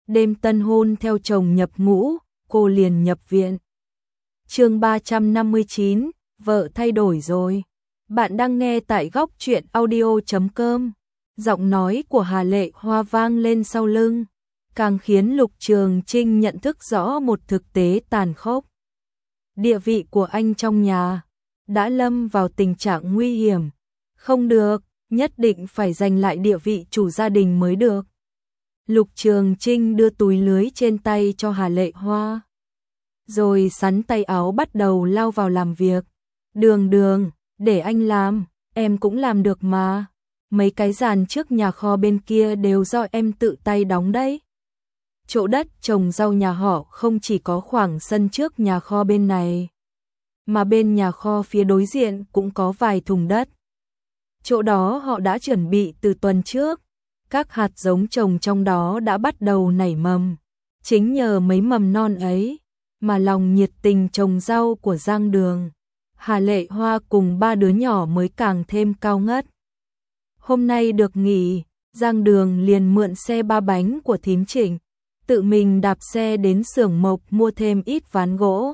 đêm tân hôn theo chồng nhập ngũ, cô liền nhập viện. Chương 359, vợ thay đổi rồi. Bạn đang nghe tại góc truyện audio.com. Giọng nói của Hà Lệ Hoa vang lên sau lưng, càng khiến Lục Trường Trinh nhận thức rõ một thực tế tàn khốc. Địa vị của anh trong nhà đã lâm vào tình trạng nguy hiểm. Không được, nhất định phải giành lại địa vị chủ gia đình mới được. Lục Trường Trinh đưa túi lưới trên tay cho Hà Lệ Hoa, rồi sắn tay áo bắt đầu lao vào làm việc. Đường, để anh làm, em cũng làm được mà. Mấy cái giàn trước nhà kho bên kia đều do em tự tay đóng đấy. Chỗ đất trồng rau nhà họ không chỉ có khoảng sân trước nhà kho bên này, mà bên nhà kho phía đối diện cũng có vài thùng đất. Chỗ đó họ đã chuẩn bị từ tuần trước, các hạt giống trồng trong đó đã bắt đầu nảy mầm. Chính nhờ mấy mầm non ấy mà lòng nhiệt tình trồng rau của Giang Đường, Hà Lệ Hoa cùng ba đứa nhỏ mới càng thêm cao ngất. Hôm nay được nghỉ, Giang Đường liền mượn xe ba bánh của thím Trịnh, tự mình đạp xe đến xưởng mộc mua thêm ít ván gỗ.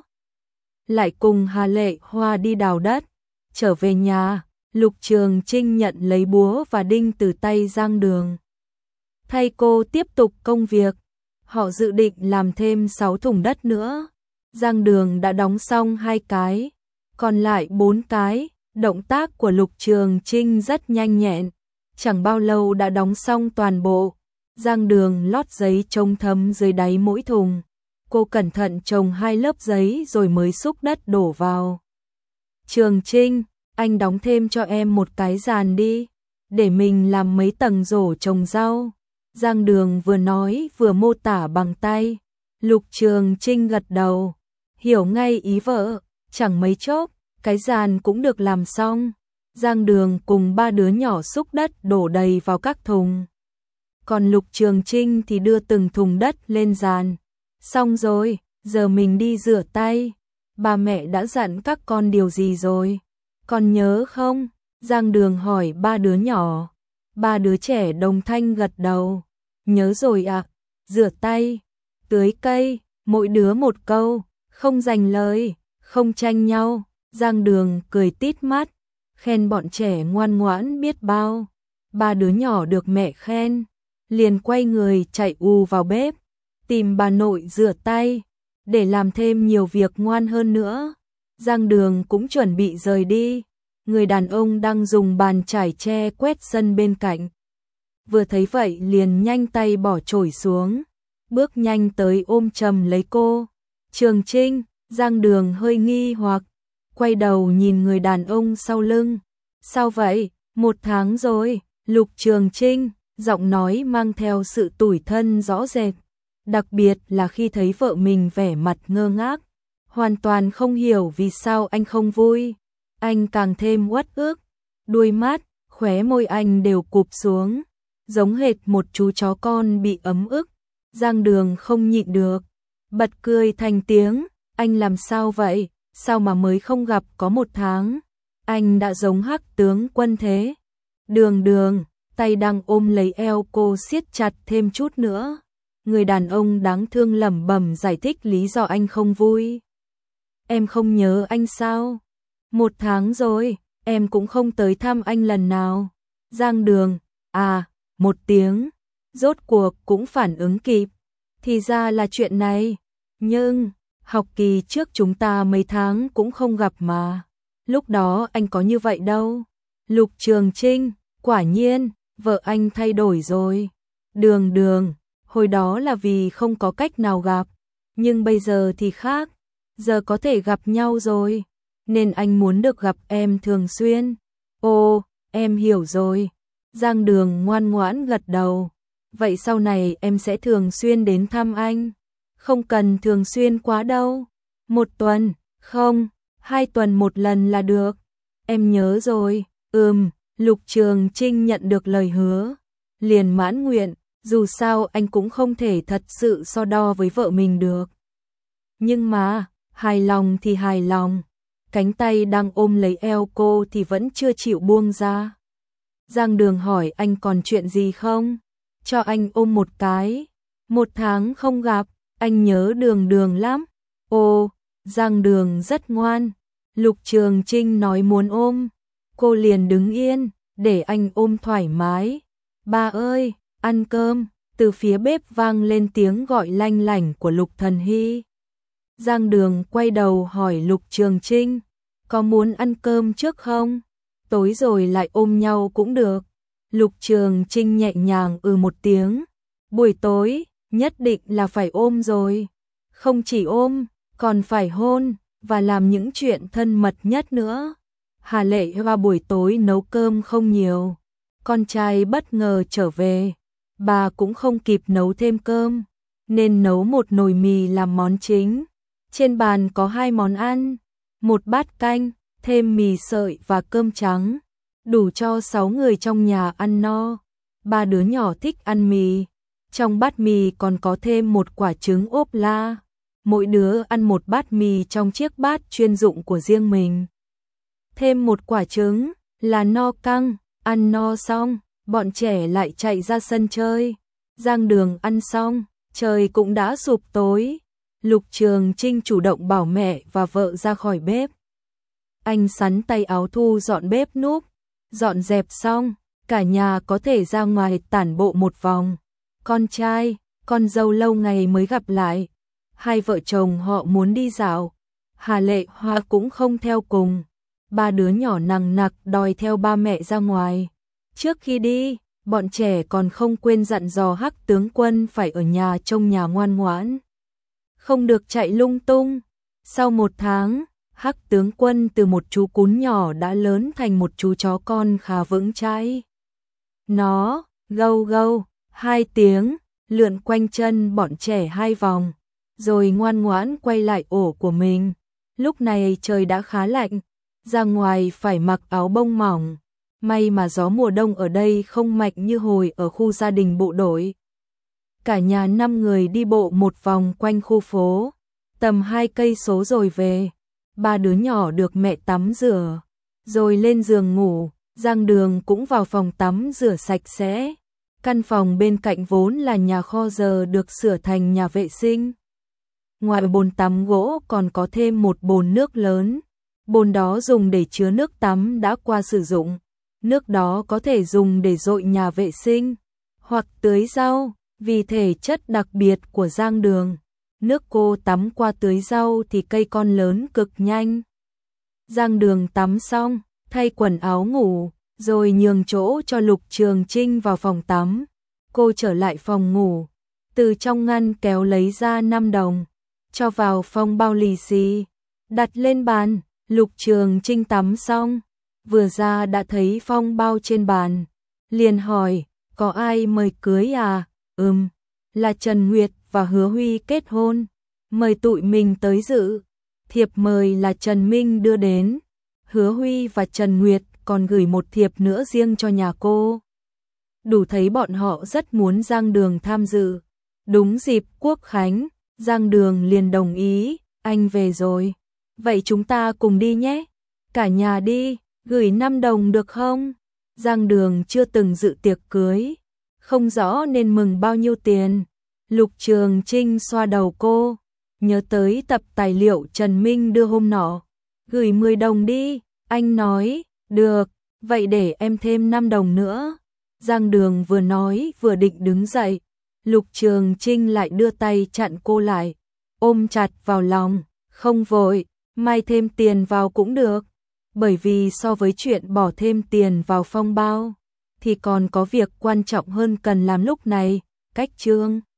Lại cùng Hà Lệ Hoa đi đào đất. Trở về nhà, Lục Trường Trinh nhận lấy búa và đinh từ tay Giang Đường, thay cô tiếp tục công việc. Họ dự định làm thêm 6 thùng đất nữa. Giang Đường đã đóng xong 2 cái, còn lại 4 cái. Động tác của Lục Trường Trinh rất nhanh nhẹn, chẳng bao lâu đã đóng xong toàn bộ. Giang Đường lót giấy chống thấm dưới đáy mỗi thùng. Cô cẩn thận trồng 2 lớp giấy rồi mới xúc đất đổ vào. Trường Trinh, anh đóng thêm cho em một cái giàn đi, để mình làm mấy tầng rổ trồng rau. Giang Đường vừa nói vừa mô tả bằng tay. Lục Trường Trinh gật đầu, hiểu ngay ý vợ. Chẳng mấy chốc, cái giàn cũng được làm xong. Giang Đường cùng ba đứa nhỏ xúc đất đổ đầy vào các thùng, còn Lục Trường Trinh thì đưa từng thùng đất lên giàn. Xong rồi, giờ mình đi rửa tay. Ba mẹ đã dặn các con điều gì rồi? Con nhớ không? Giang Đường hỏi ba đứa nhỏ. Ba đứa trẻ đồng thanh gật đầu. Nhớ rồi ạ. Rửa tay, tưới cây, mỗi đứa một câu, không giành lời, không tranh nhau. Giang Đường cười tít mắt, khen bọn trẻ ngoan ngoãn biết bao. Ba đứa nhỏ được mẹ khen, liền quay người chạy vào bếp, tìm bà nội rửa tay, để làm thêm nhiều việc ngoan hơn nữa. Giang Đường cũng chuẩn bị rời đi. Người đàn ông đang dùng bàn chải tre quét sân bên cạnh, vừa thấy vậy liền nhanh tay bỏ chổi xuống, bước nhanh tới ôm chầm lấy cô. Trường Trinh, Giang Đường hơi nghi hoặc, quay đầu nhìn người đàn ông sau lưng. Sao vậy? 1 tháng rồi. Lục Trường Trinh, giọng nói mang theo sự tủi thân rõ rệt, đặc biệt là khi thấy vợ mình vẻ mặt ngơ ngác, hoàn toàn không hiểu vì sao anh không vui. Anh càng thêm uất ức, đuôi mắt, khóe môi anh đều cụp xuống, giống hệt một chú chó con bị ấm ức. Giang Đường không nhịn được, bật cười thành tiếng. Anh làm sao vậy? Sao mà mới không gặp có 1 tháng, anh đã giống Hắc tướng quân thế? Đường, tay đang ôm lấy eo cô siết chặt thêm chút nữa. Người đàn ông đáng thương lẩm bẩm giải thích lý do anh không vui. Em không nhớ anh sao? 1 tháng rồi, em cũng không tới thăm anh lần nào. Giang Đường, 1 tiếng, rốt cuộc cũng phản ứng kịp. Thì ra là chuyện này, nhưng học kỳ trước chúng ta mấy tháng cũng không gặp mà. Lúc đó anh có như vậy đâu. Lục Trường Trinh, quả nhiên, vợ anh thay đổi rồi. Đường, hồi đó là vì không có cách nào gặp, nhưng bây giờ thì khác. Giờ có thể gặp nhau rồi, nên anh muốn được gặp em thường xuyên. Ồ, em hiểu rồi. Giang Đường ngoan ngoãn gật đầu. Vậy sau này em sẽ thường xuyên đến thăm anh. Không cần thường xuyên quá đâu. 1 tuần, không, 2 tuần 1 lần là được. Em nhớ rồi. Lục Trường Trinh nhận được lời hứa, liền mãn nguyện. Dù sao anh cũng không thể thật sự so đo với vợ mình được. Nhưng mà, hài lòng thì hài lòng. Cánh tay đang ôm lấy eo cô thì vẫn chưa chịu buông ra. Giang Đường hỏi anh còn chuyện gì không? Cho anh ôm một cái. 1 tháng không gặp, anh nhớ Đường Đường lắm. Ồ, Giang Đường rất ngoan. Lục Trường Trinh nói muốn ôm, cô liền đứng yên, để anh ôm thoải mái. Ba ơi, ăn cơm. Từ phía bếp vang lên tiếng gọi lanh lảnh của Lục Thần Hy. Giang Đường quay đầu hỏi Lục Trường Trinh, có muốn ăn cơm trước không? Tối rồi lại ôm nhau cũng được. Lục Trường Trinh nhẹ nhàng một tiếng. Buổi tối, nhất định là phải ôm rồi. Không chỉ ôm, còn phải hôn, và làm những chuyện thân mật nhất nữa. Hà Lệ Hoa buổi tối nấu cơm không nhiều. Con trai bất ngờ trở về. Bà cũng không kịp nấu thêm cơm, nên nấu một nồi mì làm món chính. Trên bàn có 2 món ăn, 1 bát canh, thêm mì sợi và cơm trắng, đủ cho 6 người trong nhà ăn no. 3 đứa nhỏ thích ăn mì, trong bát mì còn có thêm 1 quả trứng ốp la. Mỗi đứa ăn 1 bát mì trong chiếc bát chuyên dụng của riêng mình. Thêm 1 quả trứng là no căng, ăn no xong, bọn trẻ lại chạy ra sân chơi. Giang Đường ăn xong, trời cũng đã sụp tối. Lục Trường Trinh chủ động bảo mẹ và vợ ra khỏi bếp. Anh sắn tay áo thu dọn bếp núc, dọn dẹp xong, cả nhà có thể ra ngoài tản bộ một vòng. Con trai, con dâu lâu ngày mới gặp lại. 2 vợ chồng họ muốn đi dạo. Hà Lệ Hoa cũng không theo cùng. 3 đứa nhỏ nằng nặc đòi theo ba mẹ ra ngoài. Trước khi đi, bọn trẻ còn không quên dặn dò Hắc tướng quân phải ở nhà trông nhà ngoan ngoãn, không được chạy lung tung. Sau 1 tháng, Hắc tướng quân từ một chú cún nhỏ đã lớn thành một chú chó con khá vững chãi. Nó gâu gâu 2 tiếng, lượn quanh chân bọn trẻ 2 vòng, rồi ngoan ngoãn quay lại ổ của mình. Lúc này trời đã khá lạnh, ra ngoài phải mặc áo bông mỏng. May mà gió mùa đông ở đây không mạnh như hồi ở khu gia đình bộ đội. Cả nhà 5 người đi bộ một vòng quanh khu phố, tầm 2 cây số rồi về. 3 đứa nhỏ được mẹ tắm rửa, rồi lên giường ngủ. Giang Đường cũng vào phòng tắm rửa sạch sẽ. Căn phòng bên cạnh vốn là nhà kho giờ được sửa thành nhà vệ sinh. Ngoài bồn tắm gỗ còn có thêm một bồn nước lớn. Bồn đó dùng để chứa nước tắm đã qua sử dụng. Nước đó có thể dùng để dội nhà vệ sinh hoặc tưới rau, vì thể chất đặc biệt của Giang Đường. Nước cô tắm qua tưới rau thì cây con lớn cực nhanh. Giang Đường tắm xong, thay quần áo ngủ, rồi nhường chỗ cho Lục Trường Trinh vào phòng tắm. Cô trở lại phòng ngủ, từ trong ngăn kéo lấy ra 5 đồng, cho vào phong bao lì xì, đặt lên bàn. Lục Trường Trinh tắm xong, vừa ra đã thấy phong bao trên bàn, liền hỏi, có ai mời cưới à? Là Trần Nguyệt và Hứa Huy kết hôn, mời tụi mình tới dự. Thiệp mời là Trần Minh đưa đến. Hứa Huy và Trần Nguyệt còn gửi một thiệp nữa riêng cho nhà cô. Đủ thấy bọn họ rất muốn Giang Đường tham dự. Đúng dịp Quốc khánh, Giang Đường liền đồng ý, anh về rồi. Vậy chúng ta cùng đi nhé. Cả nhà đi, gửi 5 đồng được không? Giang Đường chưa từng dự tiệc cưới, không rõ nên mừng bao nhiêu tiền. Lục Trường Trinh xoa đầu cô, nhớ tới tập tài liệu Trần Minh đưa hôm nọ. Gửi 10 đồng đi, anh nói, được, vậy để em thêm 5 đồng nữa. Giang Đường vừa nói vừa định đứng dậy, Lục Trường Trinh lại đưa tay chặn cô lại, ôm chặt vào lòng, không vội, mai thêm tiền vào cũng được. Bởi vì so với chuyện bỏ thêm tiền vào phong bao, thì còn có việc quan trọng hơn cần làm lúc này, cách trương.